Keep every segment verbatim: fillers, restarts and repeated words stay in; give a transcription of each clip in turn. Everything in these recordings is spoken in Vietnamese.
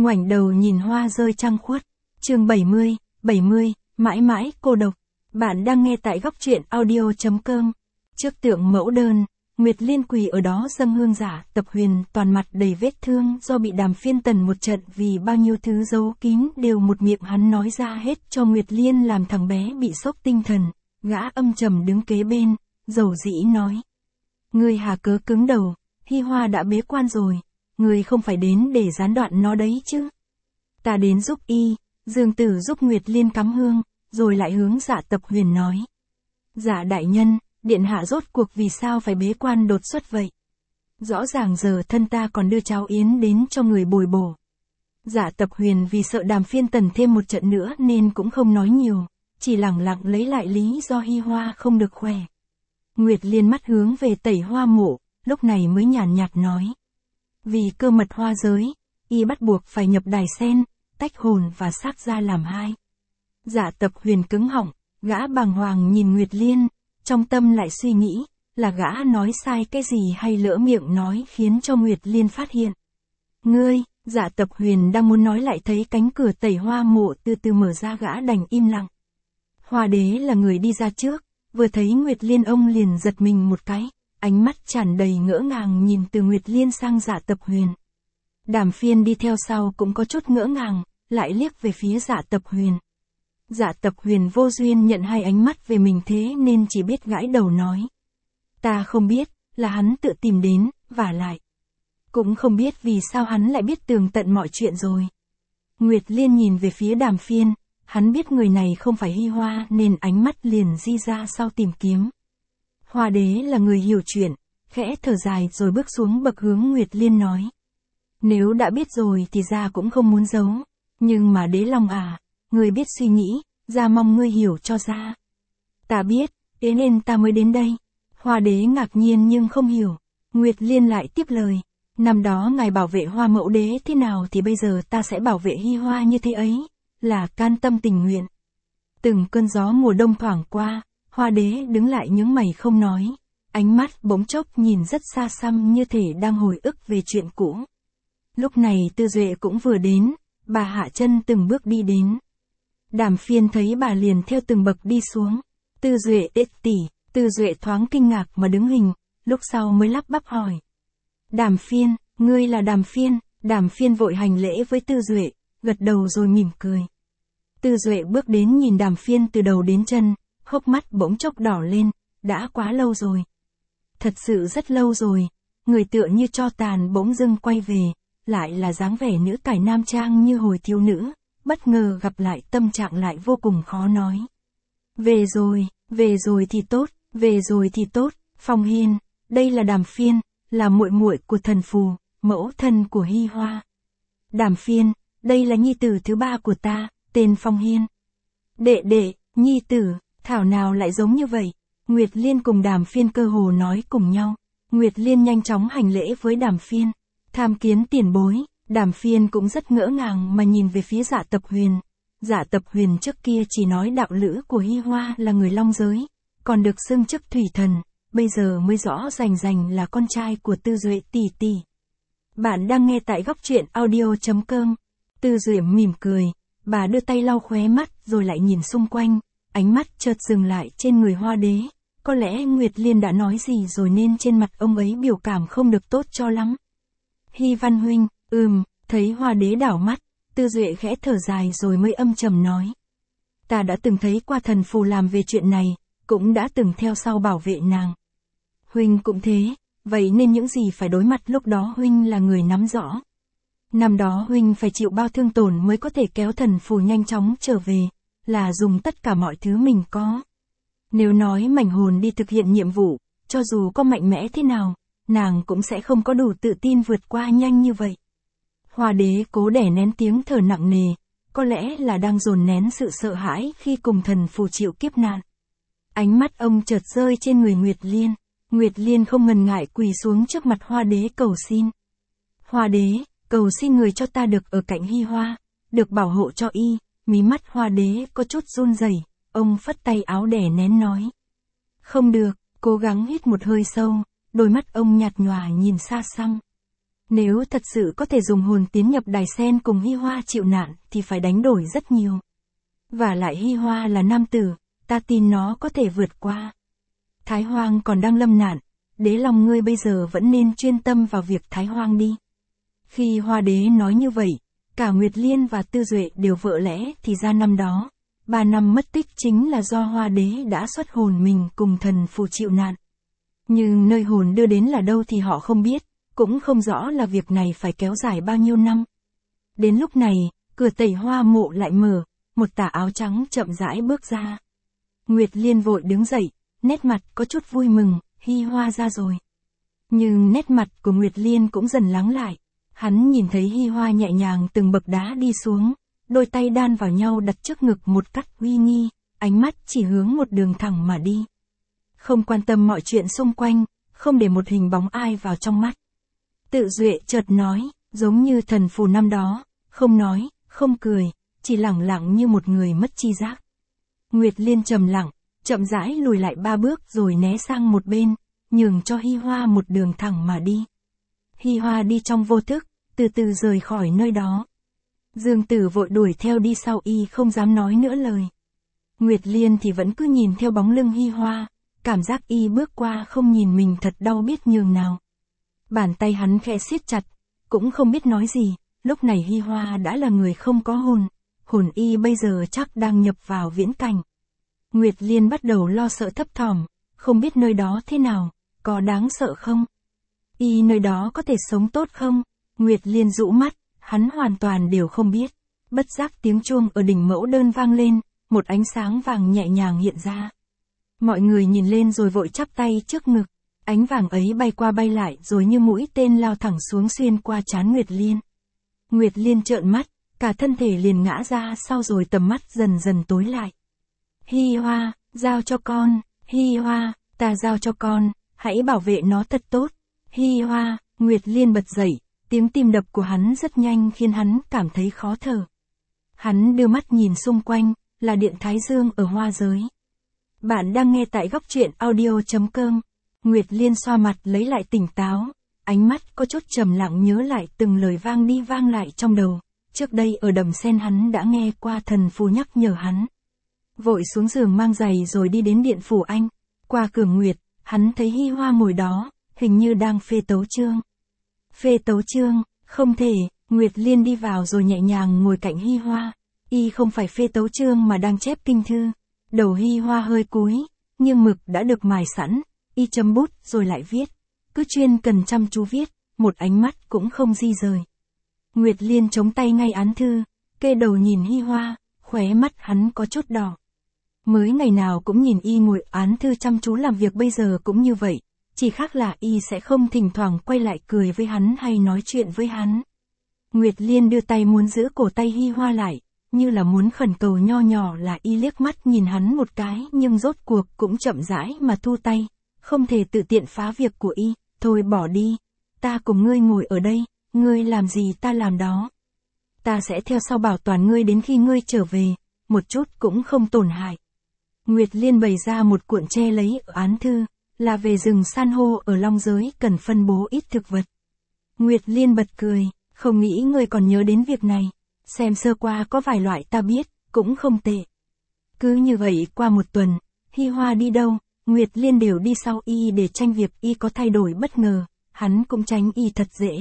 ngoảnh đầu nhìn hoa rơi trăng khuất. Chương bảy mươi, bảy mươi, mãi mãi cô độc. Bạn đang nghe tại góc truyện audio chấm com. Trước tượng mẫu đơn, Nguyệt Liên quỳ ở đó dâng hương giả, Tập Huyền toàn mặt đầy vết thương do bị Đàm Phiên tần một trận vì bao nhiêu thứ giấu kín đều một miệng hắn nói ra hết cho Nguyệt Liên, làm thằng bé bị sốc tinh thần. Gã âm trầm đứng kế bên, dầu dĩ nói: "Ngươi hà cớ cứng đầu, Hi Hoa đã bế quan rồi, ngươi không phải đến để gián đoạn nó đấy chứ?" "Ta đến giúp y." Dương Tử giúp Nguyệt Liên cắm hương, rồi lại hướng Dạ Tập Huyền nói: "Dạ đại nhân, điện hạ rốt cuộc vì sao phải bế quan đột xuất vậy? Rõ ràng giờ thân ta còn đưa cháo yến đến cho người bồi bổ." Dạ Tập Huyền vì sợ Đàm Phiên tần thêm một trận nữa nên cũng không nói nhiều, chỉ lẳng lặng lấy lại lý do Hi Hoa không được khỏe. Nguyệt Liên mắt hướng về Tẩy Hoa mộ, lúc này mới nhàn nhạt nói: "Vì cơ mật hoa giới, y bắt buộc phải nhập đài sen, tách hồn và xác ra làm hai." Dạ Tập Huyền cứng họng, gã bàng hoàng nhìn Nguyệt Liên, trong tâm lại suy nghĩ, là gã nói sai cái gì hay lỡ miệng nói khiến cho Nguyệt Liên phát hiện. "Ngươi," Dạ Tập Huyền đang muốn nói lại thấy cánh cửa Tẩy Hoa mộ từ từ mở ra, gã đành im lặng. Hoa đế là người đi ra trước, vừa thấy Nguyệt Liên ông liền giật mình một cái, ánh mắt tràn đầy ngỡ ngàng nhìn từ Nguyệt Liên sang Dạ Tập Huyền. Đàm Phiên đi theo sau cũng có chút ngỡ ngàng, lại liếc về phía Dạ Tập Huyền. Dạ Tập Huyền vô duyên nhận hai ánh mắt về mình thế nên chỉ biết gãi đầu nói: "Ta không biết, là hắn tự tìm đến, vả lại cũng không biết vì sao hắn lại biết tường tận mọi chuyện rồi." Nguyệt Liên nhìn về phía Đàm Phiên, hắn biết người này không phải Hi Hoa nên ánh mắt liền di ra sau tìm kiếm. Hoa đế là người hiểu chuyện, khẽ thở dài rồi bước xuống bậc hướng Nguyệt Liên nói: "Nếu đã biết rồi thì gia cũng không muốn giấu, nhưng mà đế long à, ngươi biết suy nghĩ, gia mong ngươi hiểu cho gia." "Ta biết, thế nên ta mới đến đây." Hoa đế ngạc nhiên nhưng không hiểu. Nguyệt Liên lại tiếp lời: "Năm đó ngài bảo vệ Hoa mẫu đế thế nào thì bây giờ ta sẽ bảo vệ Hi Hoa như thế ấy, là can tâm tình nguyện." Từng cơn gió mùa đông thoảng qua, Hoa đế đứng lại nhướng mày không nói, ánh mắt bỗng chốc nhìn rất xa xăm như thể đang hồi ức về chuyện cũ. Lúc này Tư Duệ cũng vừa đến, bà hạ chân từng bước đi đến. Đàm Phiên thấy bà liền theo từng bậc đi xuống. "Tư Duệ ết tỷ." Tư Duệ thoáng kinh ngạc mà đứng hình, lúc sau mới lắp bắp hỏi: "Đàm Phiên, ngươi là Đàm Phiên?" Đàm Phiên vội hành lễ với Tư Duệ, gật đầu rồi mỉm cười. Tư Duệ bước đến nhìn Đàm Phiên từ đầu đến chân, hốc mắt bỗng chốc đỏ lên: "Đã quá lâu rồi. Thật sự rất lâu rồi." Người tựa như tro tàn bỗng dưng quay về, lại là dáng vẻ nữ cải nam trang như hồi thiếu nữ, bất ngờ gặp lại tâm trạng lại vô cùng khó nói. "Về rồi, về rồi thì tốt, về rồi thì tốt, Phong Hiên, đây là Đàm Phiên, là muội muội của thần phù, mẫu thân của Hi Hoa. Đàm Phiên, đây là nhi tử thứ ba của ta, tên Phong Hiên." "Đệ đệ, nhi tử, thảo nào lại giống như vậy?" Nguyệt Liên cùng Đàm Phiên cơ hồ nói cùng nhau. Nguyệt Liên nhanh chóng hành lễ với Đàm Phiên: "Tham kiến tiền bối." Đàm Phiên cũng rất ngỡ ngàng mà nhìn về phía Dạ Tập Huyền. Dạ Tập Huyền trước kia chỉ nói đạo lữ của Hi Hoa là người Long giới, còn được xưng chức thủy thần, bây giờ mới rõ rành rành là con trai của Tư Duệ tỷ tỷ. Bạn đang nghe tại góc truyện audio chấm com. Tư Duệ mỉm cười, bà đưa tay lau khóe mắt rồi lại nhìn xung quanh, ánh mắt chợt dừng lại trên người Hoa đế. Có lẽ Nguyệt Liên đã nói gì rồi nên trên mặt ông ấy biểu cảm không được tốt cho lắm. "Hi Văn huynh." "Ừm." Thấy Hoa đế đảo mắt, Tư Duệ khẽ thở dài rồi mới âm trầm nói: "Ta đã từng thấy qua thần phù làm về chuyện này, cũng đã từng theo sau bảo vệ nàng. Huynh cũng thế, vậy nên những gì phải đối mặt lúc đó huynh là người nắm rõ. Năm đó huynh phải chịu bao thương tổn mới có thể kéo thần phù nhanh chóng trở về, là dùng tất cả mọi thứ mình có. Nếu nói mảnh hồn đi thực hiện nhiệm vụ, cho dù có mạnh mẽ thế nào, nàng cũng sẽ không có đủ tự tin vượt qua nhanh như vậy." Hoa đế cố đè nén tiếng thở nặng nề, có lẽ là đang dồn nén sự sợ hãi khi cùng thần phù chịu kiếp nạn. Ánh mắt ông chợt rơi trên người Nguyệt Liên. Nguyệt Liên không ngần ngại quỳ xuống trước mặt Hoa đế cầu xin: "Hoa đế, cầu xin người cho ta được ở cạnh Hi Hoa, được bảo hộ cho y." Mí mắt Hoa đế có chút run rẩy, ông phất tay áo đè nén nói: "Không được." Cố gắng hít một hơi sâu, đôi mắt ông nhạt nhòa nhìn xa xăm. Nếu thật sự có thể dùng hồn tiến nhập đài sen cùng Hi Hoa chịu nạn thì phải đánh đổi rất nhiều. Và lại Hi Hoa là nam tử, ta tin nó có thể vượt qua. Thái Hoang còn đang lâm nạn, đế lòng ngươi bây giờ vẫn nên chuyên tâm vào việc Thái Hoang đi. Khi Hoa đế nói như vậy, cả Nguyệt Liên và Tư Duệ đều vỡ lẽ thì ra năm đó, ba năm mất tích chính là do Hoa đế đã xuất hồn mình cùng thần phù chịu nạn. Nhưng nơi hồn đưa đến là đâu thì họ không biết, cũng không rõ là việc này phải kéo dài bao nhiêu năm. Đến lúc này, cửa Tẩy Hoa mộ lại mở, một tà áo trắng chậm rãi bước ra. Nguyệt Liên vội đứng dậy, nét mặt có chút vui mừng, Hi Hoa ra rồi. Nhưng nét mặt của Nguyệt Liên cũng dần lắng lại. Hắn nhìn thấy Hi Hoa nhẹ nhàng từng bậc đá đi xuống, đôi tay đan vào nhau đặt trước ngực một cách uy nghi, ánh mắt chỉ hướng một đường thẳng mà đi. Không quan tâm mọi chuyện xung quanh, không để một hình bóng ai vào trong mắt. Tự Duệ chợt nói, giống như thần phù năm đó, không nói, không cười, chỉ lẳng lặng như một người mất tri giác. Nguyệt Liên trầm lặng, chậm rãi lùi lại ba bước rồi né sang một bên, nhường cho Hi Hoa một đường thẳng mà đi. Hi Hoa đi trong vô thức, từ từ rời khỏi nơi đó. Dương Tử vội đuổi theo đi sau y không dám nói nữa lời. Nguyệt Liên thì vẫn cứ nhìn theo bóng lưng Hi Hoa, cảm giác y bước qua không nhìn mình thật đau biết nhường nào. Bàn tay hắn khẽ siết chặt, cũng không biết nói gì, lúc này Hi Hoa đã là người không có hồn, hồn y bây giờ chắc đang nhập vào viễn cảnh. Nguyệt Liên bắt đầu lo sợ thấp thỏm, không biết nơi đó thế nào, có đáng sợ không? Y nơi đó có thể sống tốt không? Nguyệt Liên rũ mắt, hắn hoàn toàn đều không biết. Bất giác tiếng chuông ở đỉnh mẫu đơn vang lên, một ánh sáng vàng nhẹ nhàng hiện ra. Mọi người nhìn lên rồi vội chắp tay trước ngực, ánh vàng ấy bay qua bay lại rồi như mũi tên lao thẳng xuống xuyên qua trán Nguyệt Liên. Nguyệt Liên trợn mắt, cả thân thể liền ngã ra sau rồi tầm mắt dần dần tối lại. Hi Hoa, giao cho con, Hi Hoa, ta giao cho con, hãy bảo vệ nó thật tốt. Hi Hoa, Nguyệt Liên bật dậy, tiếng tim đập của hắn rất nhanh khiến hắn cảm thấy khó thở. Hắn đưa mắt nhìn xung quanh, là điện Thái Dương ở Hoa Giới. Bạn đang nghe tại góc truyện audio chấm com. Nguyệt Liên xoa mặt lấy lại tỉnh táo, ánh mắt có chút trầm lặng nhớ lại từng lời vang đi vang lại trong đầu. Trước đây ở đầm sen hắn đã nghe qua thần phù nhắc nhở hắn. Vội xuống giường mang giày rồi đi đến điện phủ anh. Qua cửa Nguyệt, hắn thấy Hi Hoa ngồi đó, hình như đang phê tấu chương. Phê tấu chương, không thể, Nguyệt Liên đi vào rồi nhẹ nhàng ngồi cạnh Hi Hoa. Y không phải phê tấu chương mà đang chép kinh thư. Đầu Hi Hoa hơi cúi, nhưng mực đã được mài sẵn, y chấm bút rồi lại viết. Cứ chuyên cần chăm chú viết, một ánh mắt cũng không di rời. Nguyệt Liên chống tay ngay án thư, kê đầu nhìn Hi Hoa, khóe mắt hắn có chút đỏ. Mới ngày nào cũng nhìn y ngồi án thư chăm chú làm việc bây giờ cũng như vậy, chỉ khác là y sẽ không thỉnh thoảng quay lại cười với hắn hay nói chuyện với hắn. Nguyệt Liên đưa tay muốn giữ cổ tay Hi Hoa lại, như là muốn khẩn cầu nho nhỏ là y liếc mắt nhìn hắn một cái nhưng rốt cuộc cũng chậm rãi mà thu tay, không thể tự tiện phá việc của y, thôi bỏ đi, ta cùng ngươi ngồi ở đây, ngươi làm gì ta làm đó. Ta sẽ theo sau bảo toàn ngươi đến khi ngươi trở về, một chút cũng không tổn hại. Nguyệt Liên bày ra một cuộn che lấy ở án thư, là về rừng san hô ở Long Giới cần phân bố ít thực vật. Nguyệt Liên bật cười, không nghĩ ngươi còn nhớ đến việc này, xem sơ qua có vài loại ta biết, cũng không tệ. Cứ như vậy qua một tuần, Hi Hoa đi đâu, Nguyệt Liên đều đi sau y để tranh việc y có thay đổi bất ngờ, hắn cũng tránh y thật dễ.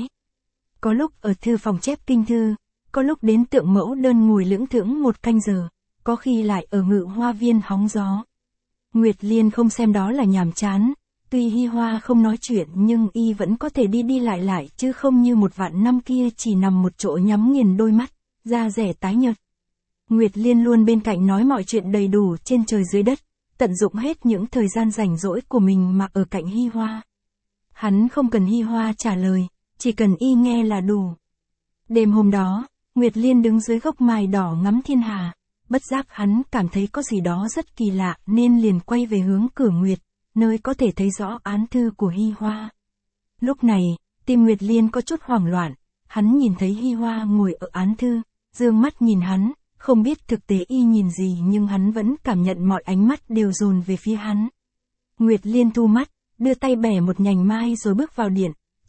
Có lúc ở thư phòng chép kinh thư, có lúc đến tượng mẫu đơn ngồi lưỡng thưởng một canh giờ, có khi lại ở ngự hoa viên hóng gió. Nguyệt Liên không xem đó là nhàm chán, tuy Hi Hoa không nói chuyện nhưng y vẫn có thể đi đi lại lại chứ không như một vạn năm kia chỉ nằm một chỗ nhắm nghiền đôi mắt, da rẻ tái nhợt. Nguyệt Liên luôn bên cạnh nói mọi chuyện đầy đủ trên trời dưới đất, tận dụng hết những thời gian rảnh rỗi của mình mà ở cạnh Hi Hoa. Hắn không cần Hi Hoa trả lời, chỉ cần y nghe là đủ. Đêm hôm đó, Nguyệt Liên đứng dưới gốc mai đỏ ngắm thiên hà, bất giác hắn cảm thấy có gì đó rất kỳ lạ nên liền quay về hướng cửa Nguyệt, nơi có thể thấy rõ án thư của Hi Hoa. Lúc này, tim Nguyệt Liên có chút hoảng loạn, hắn nhìn thấy Hi Hoa ngồi ở án thư, dương mắt nhìn hắn, không biết thực tế y nhìn gì nhưng hắn vẫn cảm nhận mọi ánh mắt đều dồn về phía hắn. Nguyệt Liên thu mắt, đưa tay bẻ một nhành mai rồi bước vào điện,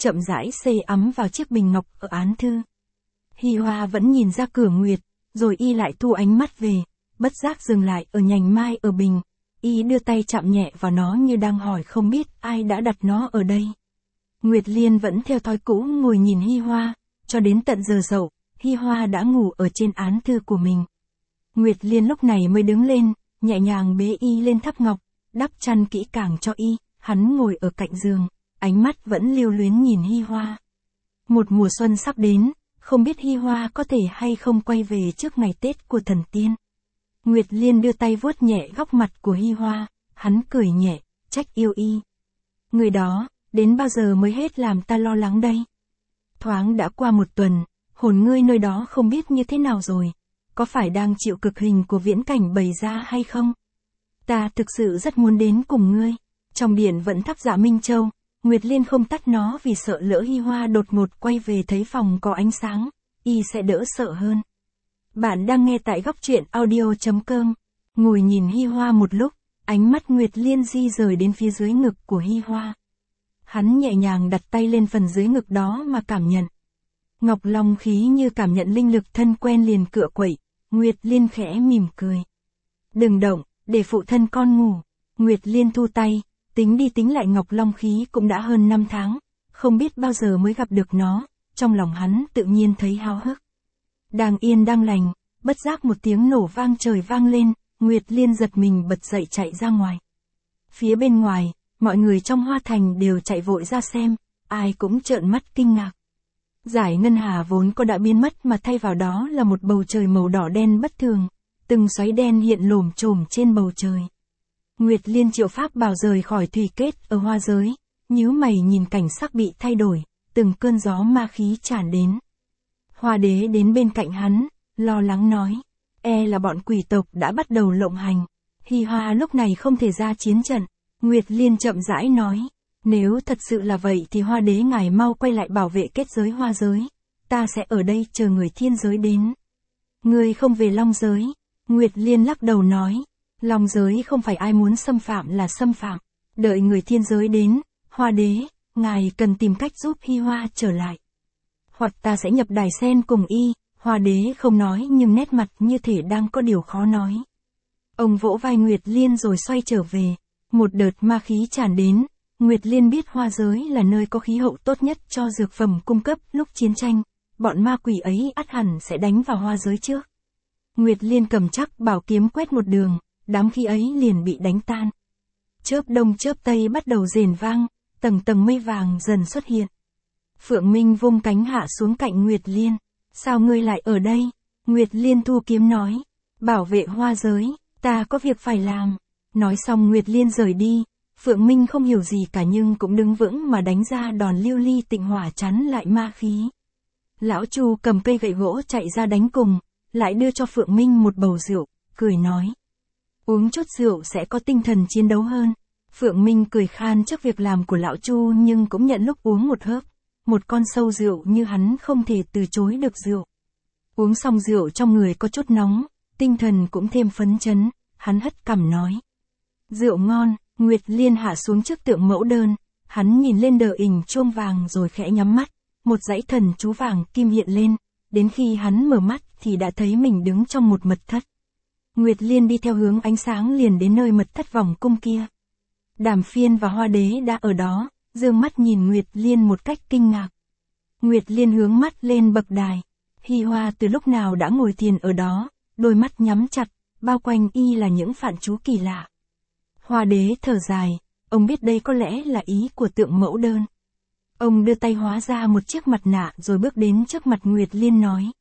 chậm rãi xê ấm vào chiếc bình ngọc ở án thư. Hi Hoa vẫn nhìn ra cửa nguyệt, rồi y lại thu ánh mắt về, bất giác dừng lại ở nhành mai ở bình. Y đưa tay chạm nhẹ vào nó như đang hỏi không biết ai đã đặt nó ở đây. Nguyệt Liên vẫn theo thói cũ ngồi nhìn Hi Hoa, cho đến tận giờ dậu, Hi Hoa đã ngủ ở trên án thư của mình. Nguyệt Liên lúc này mới đứng lên, nhẹ nhàng bế y lên tháp ngọc, đắp chăn kỹ càng cho y, hắn ngồi ở cạnh giường, ánh mắt vẫn lưu luyến nhìn Hi Hoa. Một mùa xuân sắp đến, không biết Hi Hoa có thể hay không quay về trước ngày Tết của thần tiên. Nguyệt Liên đưa tay vuốt nhẹ góc mặt của Hi Hoa, hắn cười nhẹ, trách yêu y. Người đó, đến bao giờ mới hết làm ta lo lắng đây? Thoáng đã qua một tuần, hồn ngươi nơi đó không biết như thế nào rồi, có phải đang chịu cực hình của viễn cảnh bày ra hay không? Ta thực sự rất muốn đến cùng ngươi. Trong điện vẫn thắp dạ Minh Châu, Nguyệt Liên không tắt nó vì sợ lỡ Hi Hoa đột ngột quay về thấy phòng có ánh sáng, y sẽ đỡ sợ hơn. Bạn đang nghe tại góc truyện audio chấm com. Ngồi nhìn Hi Hoa một lúc, ánh mắt Nguyệt Liên di rời đến phía dưới ngực của Hi Hoa. Hắn nhẹ nhàng đặt tay lên phần dưới ngực đó mà cảm nhận. Ngọc long khí như cảm nhận linh lực thân quen liền cựa quậy, Nguyệt Liên khẽ mỉm cười. Đừng động, để phụ thân con ngủ. Nguyệt Liên thu tay, tính đi tính lại Ngọc long khí cũng đã hơn năm tháng, không biết bao giờ mới gặp được nó, trong lòng hắn tự nhiên thấy háo hức. Đang yên đang lành, bất giác một tiếng nổ vang trời vang lên, Nguyệt Liên giật mình bật dậy chạy ra ngoài. Phía bên ngoài, mọi người trong Hoa Thành đều chạy vội ra xem, ai cũng trợn mắt kinh ngạc. Dải ngân hà vốn có đã biến mất mà thay vào đó là một bầu trời màu đỏ đen bất thường, từng xoáy đen hiện lổm chổm trên bầu trời. Nguyệt Liên triệu pháp bảo rời khỏi thủy kết ở hoa giới, nhíu mày nhìn cảnh sắc bị thay đổi, từng cơn gió ma khí tràn đến. Hoa đế đến bên cạnh hắn, lo lắng nói, e là bọn quỷ tộc đã bắt đầu lộng hành. Hi Hoa lúc này không thể ra chiến trận. Nguyệt Liên chậm rãi nói, nếu thật sự là vậy thì Hoa đế ngài mau quay lại bảo vệ kết giới hoa giới, ta sẽ ở đây chờ người thiên giới đến. Ngươi không về Long giới? Nguyệt Liên lắc đầu nói, Long giới không phải ai muốn xâm phạm là xâm phạm, đợi người thiên giới đến, Hoa đế, ngài cần tìm cách giúp Hi Hoa trở lại. Hoặc ta sẽ nhập đài sen cùng y. Hoa đế không nói nhưng nét mặt như thể đang có điều khó nói. Ông vỗ vai Nguyệt Liên rồi xoay trở về. Một đợt ma khí tràn đến, Nguyệt Liên biết hoa giới là nơi có khí hậu tốt nhất cho dược phẩm cung cấp lúc chiến tranh, bọn ma quỷ ấy ắt hẳn sẽ đánh vào hoa giới trước. Nguyệt Liên cầm chắc bảo kiếm quét một đường, đám khí ấy liền bị đánh tan. Chớp đông chớp tây bắt đầu rền vang, tầng tầng mây vàng dần xuất hiện. Phượng Minh vung cánh hạ xuống cạnh Nguyệt Liên. Sao ngươi lại ở đây? Nguyệt Liên thu kiếm nói. Bảo vệ hoa giới, ta có việc phải làm. Nói xong Nguyệt Liên rời đi. Phượng Minh không hiểu gì cả nhưng cũng đứng vững mà đánh ra đòn lưu ly tịnh hỏa chắn lại ma khí. Lão Chu cầm cây gậy gỗ chạy ra đánh cùng, lại đưa cho Phượng Minh một bầu rượu, cười nói. Uống chút rượu sẽ có tinh thần chiến đấu hơn. Phượng Minh cười khan trước việc làm của lão Chu nhưng cũng nhận lúc uống một hớp. Một con sâu rượu như hắn không thể từ chối được rượu. Uống xong rượu trong người có chút nóng, tinh thần cũng thêm phấn chấn, hắn hất cằm nói. Rượu ngon. Nguyệt Liên hạ xuống trước tượng mẫu đơn, hắn nhìn lên đờ ỉnh chuông vàng rồi khẽ nhắm mắt, một dãy thần chú vàng kim hiện lên, đến khi hắn mở mắt thì đã thấy mình đứng trong một mật thất. Nguyệt Liên đi theo hướng ánh sáng liền đến nơi mật thất vòng cung kia. Đàm Phiên và Hoa đế đã ở đó, dương mắt nhìn Nguyệt Liên một cách kinh ngạc. Nguyệt Liên hướng mắt lên bậc đài, Hi Hoa từ lúc nào đã ngồi thiền ở đó, đôi mắt nhắm chặt, bao quanh y là những phản chú kỳ lạ. Hoa đế thở dài, ông biết đây có lẽ là ý của tượng mẫu đơn. Ông đưa tay hóa ra một chiếc mặt nạ rồi bước đến trước mặt Nguyệt Liên nói.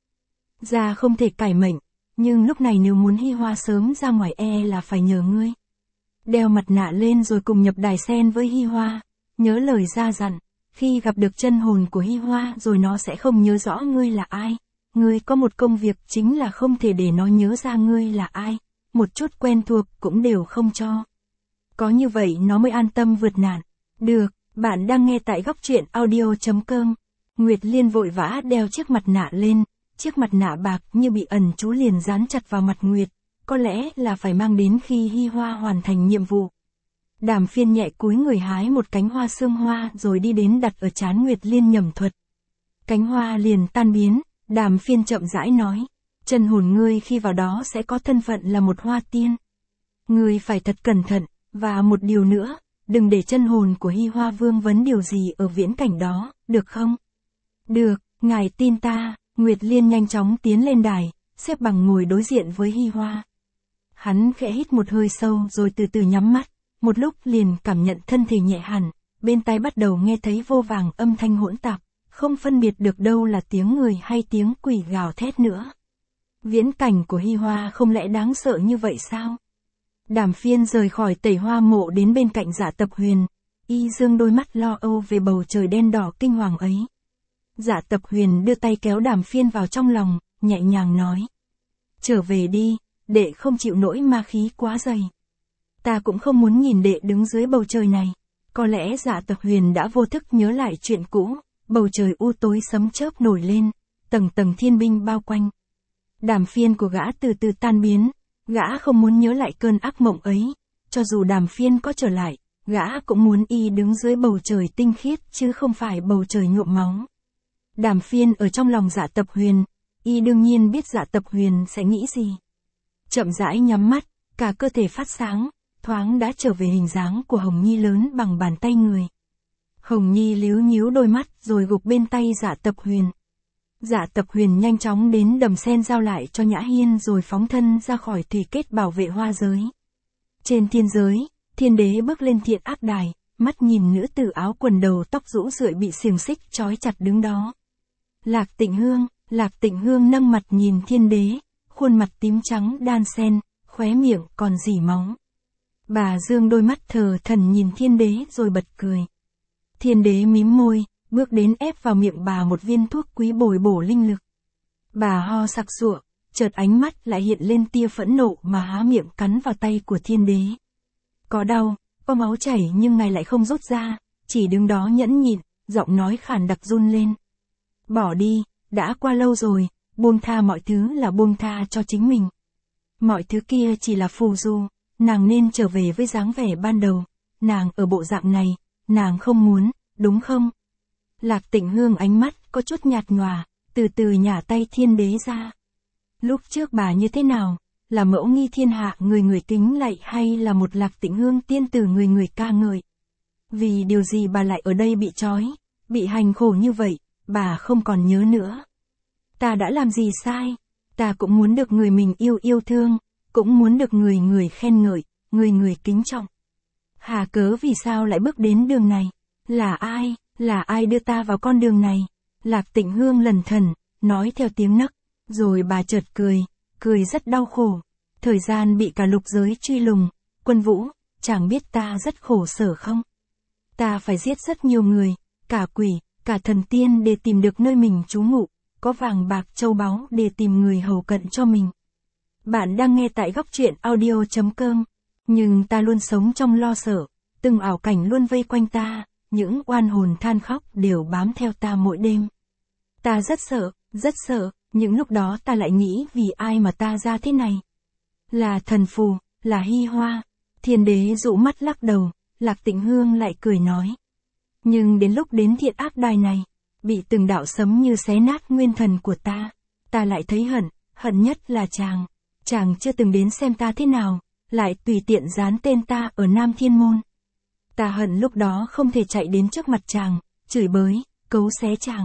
Da không thể cải mệnh, nhưng lúc này nếu muốn Hi Hoa sớm ra ngoài e là phải nhờ ngươi. Đeo mặt nạ lên rồi cùng nhập đài sen với Hi Hoa, nhớ lời gia dặn, khi gặp được chân hồn của Hi Hoa rồi nó sẽ không nhớ rõ ngươi là ai. Ngươi có một công việc chính là không thể để nó nhớ ra ngươi là ai, một chút quen thuộc cũng đều không cho. Có như vậy nó mới an tâm vượt nạn. Được, bạn đang nghe tại góc truyện audio chấm com. Nguyệt Liên vội vã đeo chiếc mặt nạ lên, chiếc mặt nạ bạc như bị ẩn chú liền dán chặt vào mặt Nguyệt, có lẽ là phải mang đến khi Hi Hoa hoàn thành nhiệm vụ. Đàm Phiên nhẹ cúi người hái một cánh hoa sương hoa rồi đi đến đặt ở trán Nguyệt Liên nhẩm thuật. Cánh hoa liền tan biến, Đàm Phiên chậm rãi nói. Chân hồn ngươi khi vào đó sẽ có thân phận là một hoa tiên. Ngươi phải thật cẩn thận, và một điều nữa, đừng để chân hồn của Hy Hoa Vương vấn điều gì ở viễn cảnh đó, được không? Được, ngài tin ta. Nguyệt Liên nhanh chóng tiến lên đài, xếp bằng ngồi đối diện với Hy Hoa. Hắn khẽ hít một hơi sâu rồi từ từ nhắm mắt, một lúc liền cảm nhận thân thể nhẹ hẳn, bên tai bắt đầu nghe thấy vô vàng âm thanh hỗn tạp, không phân biệt được đâu là tiếng người hay tiếng quỷ gào thét nữa. Viễn cảnh của Hy Hoa không lẽ đáng sợ như vậy sao? Đàm Phiên rời khỏi Tẩy Hoa mộ đến bên cạnh Dạ Tập Huyền, y dương đôi mắt lo âu về bầu trời đen đỏ kinh hoàng ấy. Dạ Tập Huyền đưa tay kéo Đàm Phiên vào trong lòng, nhẹ nhàng nói. Trở về đi, đệ không chịu nổi ma khí quá dày. Ta cũng không muốn nhìn đệ đứng dưới bầu trời này. Có lẽ Dạ Tập Huyền đã vô thức nhớ lại chuyện cũ, bầu trời u tối sấm chớp nổi lên, tầng tầng thiên binh bao quanh. Đàm Phiên của gã từ từ tan biến, gã không muốn nhớ lại cơn ác mộng ấy, cho dù Đàm Phiên có trở lại, gã cũng muốn y đứng dưới bầu trời tinh khiết chứ không phải bầu trời nhuộm máu. Đàm Phiên ở trong lòng Dạ Tập Huyền, y đương nhiên biết Dạ Tập Huyền sẽ nghĩ gì. Chậm rãi nhắm mắt, cả cơ thể phát sáng, thoáng đã trở về hình dáng của Hồng Nhi lớn bằng bàn tay người. Hồng Nhi líu nhíu đôi mắt rồi gục bên tay Dạ Tập Huyền. Dạ Tập Huyền nhanh chóng đến đầm sen giao lại cho Nhã Hiên rồi phóng thân ra khỏi thủy kết bảo vệ hoa giới. Trên thiên giới, Thiên Đế bước lên thiện ác đài, mắt nhìn nữ tử áo quần đầu tóc rũ rượi bị xiềng xích trói chặt đứng đó. Lạc Tịnh Hương, Lạc Tịnh Hương nâng mặt nhìn Thiên Đế, khuôn mặt tím trắng đan xen, khóe miệng còn rỉ máu. Bà dương đôi mắt thờ thần nhìn Thiên Đế rồi bật cười. Thiên Đế mím môi, bước đến ép vào miệng bà một viên thuốc quý bồi bổ linh lực. Bà ho sặc sụa, chợt ánh mắt lại hiện lên tia phẫn nộ mà há miệng cắn vào tay của Thiên Đế. Có đau, có máu chảy nhưng ngài lại không rút ra, chỉ đứng đó nhẫn nhịn, giọng nói khàn đặc run lên. Bỏ đi, đã qua lâu rồi, buông tha mọi thứ là buông tha cho chính mình. Mọi thứ kia chỉ là phù du, nàng nên trở về với dáng vẻ ban đầu, nàng ở bộ dạng này, nàng không muốn, đúng không? Lạc Tịnh Hương ánh mắt có chút nhạt nhòa, từ từ nhả tay Thiên Đế ra. Lúc trước bà như thế nào, là mẫu nghi thiên hạ người người kính lạy hay là một Lạc Tịnh Hương tiên tử người người ca ngợi? Vì điều gì bà lại ở đây bị trói, bị hành khổ như vậy, bà không còn nhớ nữa. Ta đã làm gì sai? Ta cũng muốn được người mình yêu yêu thương, cũng muốn được người người khen ngợi, người người kính trọng. Hà cớ vì sao lại bước đến đường này? Là ai? Là ai đưa ta vào con đường này? Lạc Tịnh Hương lẩn thẩn, nói theo tiếng nấc, rồi bà chợt cười, cười rất đau khổ. Thời gian bị cả lục giới truy lùng, Quân Vũ, chẳng biết ta rất khổ sở không? Ta phải giết rất nhiều người, cả quỷ, cả thần tiên để tìm được nơi mình trú ngụ, có vàng bạc châu báu để tìm người hầu cận cho mình. Bạn đang nghe tại góc truyện audio chấm com, nhưng ta luôn sống trong lo sợ, từng ảo cảnh luôn vây quanh ta. Những oan hồn than khóc đều bám theo ta mỗi đêm. Ta rất sợ, rất sợ, những lúc đó ta lại nghĩ vì ai mà ta ra thế này. Là thần phù, là Hy Hoa. Thiên Đế dụ mắt lắc đầu, Lạc Tịnh Hương lại cười nói. Nhưng đến lúc đến thiện ác đài này, bị từng đạo sấm như xé nát nguyên thần của ta, ta lại thấy hận, hận nhất là chàng. Chàng chưa từng đến xem ta thế nào, lại tùy tiện dán tên ta ở Nam Thiên Môn. Ta hận lúc đó không thể chạy đến trước mặt chàng, chửi bới, cấu xé chàng.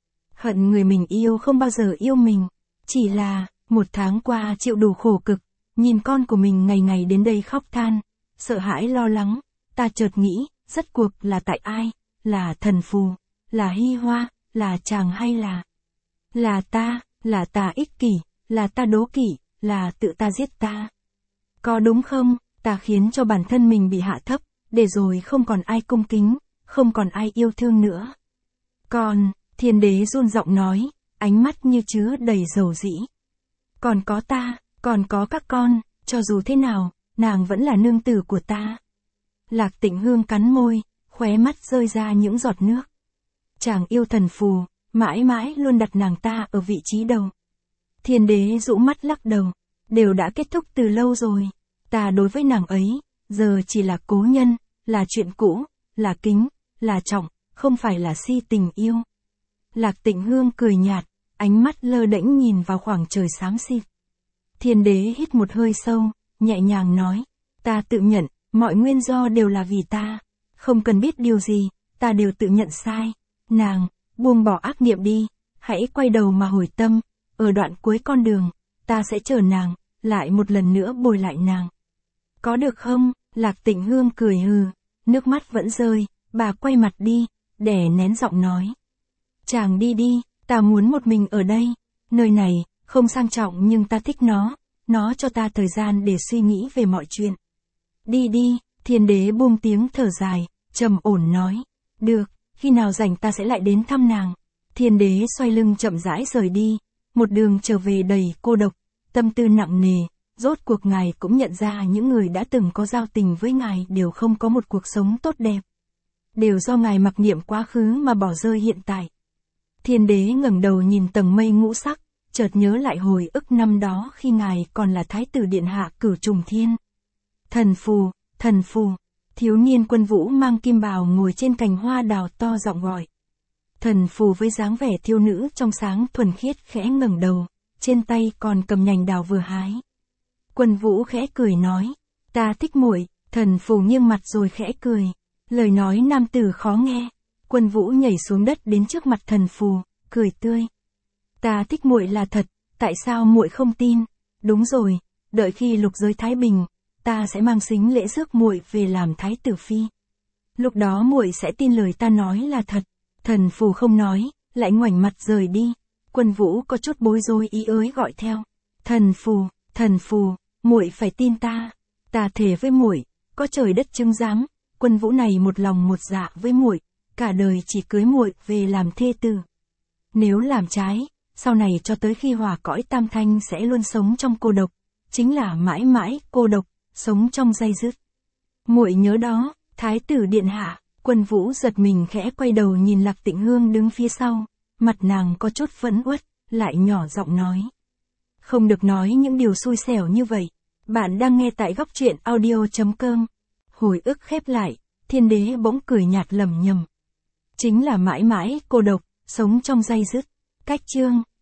Hận người mình yêu không bao giờ yêu mình, chỉ là, một tháng qua chịu đủ khổ cực, nhìn con của mình ngày ngày đến đây khóc than, sợ hãi lo lắng, ta chợt nghĩ, rốt cuộc là tại ai, là thần phù, là Hy Hoa, là chàng hay là, là ta, là ta ích kỷ, là ta đố kỵ, là tự ta giết ta. Có đúng không, ta khiến cho bản thân mình bị hạ thấp, để rồi không còn ai cung kính, không còn ai yêu thương nữa. Còn, Thiên Đế run giọng nói, ánh mắt như chứa đầy dầu dĩ. Còn có ta, còn có các con, cho dù thế nào, nàng vẫn là nương tử của ta. Lạc Tịnh Hương cắn môi, khóe mắt rơi ra những giọt nước. Chàng yêu thần phù, mãi mãi luôn đặt nàng ta ở vị trí đầu. Thiên Đế rũ mắt lắc đầu, đều đã kết thúc từ lâu rồi. Ta đối với nàng ấy, giờ chỉ là cố nhân, là chuyện cũ, là kính, là trọng, không phải là si tình yêu. Lạc Tịnh Hương cười nhạt, ánh mắt lơ đễnh nhìn vào khoảng trời xám xịt. Thiên đế hít một hơi sâu, nhẹ nhàng nói, ta tự nhận, mọi nguyên do đều là vì ta, không cần biết điều gì, ta đều tự nhận sai. Nàng, buông bỏ ác niệm đi, hãy quay đầu mà hồi tâm, ở đoạn cuối con đường, ta sẽ chờ nàng, lại một lần nữa bồi lại nàng. Có được không? Lạc Tịnh Hương cười hừ, nước mắt vẫn rơi, bà quay mặt đi, đè nén giọng nói. Chàng đi đi, ta muốn một mình ở đây, nơi này, không sang trọng nhưng ta thích nó, nó cho ta thời gian để suy nghĩ về mọi chuyện. Đi đi, thiên đế buông tiếng thở dài, trầm ổn nói. Được, khi nào rảnh ta sẽ lại đến thăm nàng. Thiên đế xoay lưng chậm rãi rời đi, một đường trở về đầy cô độc, tâm tư nặng nề, rốt cuộc ngài cũng nhận ra những người đã từng có giao tình với ngài đều không có một cuộc sống tốt đẹp. Đều do ngài mặc niệm quá khứ mà bỏ rơi hiện tại. Thiên đế ngẩng đầu nhìn tầng mây ngũ sắc, chợt nhớ lại hồi ức năm đó khi ngài còn là thái tử điện hạ Cửu Trùng Thiên. Thần phù, thần phù, thiếu niên Quân Vũ mang kim bào ngồi trên cành hoa đào to giọng gọi. Thần phù với dáng vẻ thiếu nữ trong sáng thuần khiết khẽ ngẩng đầu, trên tay còn cầm nhành đào vừa hái. Quân Vũ khẽ cười nói, ta thích muội. Thần phù nghiêng mặt rồi khẽ cười, lời nói nam tử khó nghe. Quân Vũ nhảy xuống đất đến trước mặt thần phù, cười tươi. Ta thích muội là thật, tại sao muội không tin? Đúng rồi, đợi khi lục giới thái bình, ta sẽ mang sính lễ rước muội về làm thái tử phi. Lúc đó muội sẽ tin lời ta nói là thật. Thần phù không nói, lại ngoảnh mặt rời đi. Quân Vũ có chút bối rối ý ới gọi theo. Thần phù, thần phù, muội phải tin ta. Ta thề với muội, có trời đất chứng giám, Quân Vũ này một lòng một dạ với muội, cả đời chỉ cưới muội về làm thê tử. Nếu làm trái, sau này cho tới khi hòa cõi tam thanh sẽ luôn sống trong cô độc, chính là mãi mãi cô độc, sống trong day dứt. Muội nhớ đó, thái tử điện hạ. Quân Vũ giật mình khẽ quay đầu nhìn Lạc Tịnh Hương đứng phía sau, mặt nàng có chút phẫn uất, lại nhỏ giọng nói. Không được nói những điều xui xẻo như vậy. Bạn đang nghe tại góc truyện audio chấm com. Hồi ức khép lại, thiên đế bỗng cười nhạt lẩm nhẩm. Chính là mãi mãi cô độc, sống trong day dứt. Cách chương.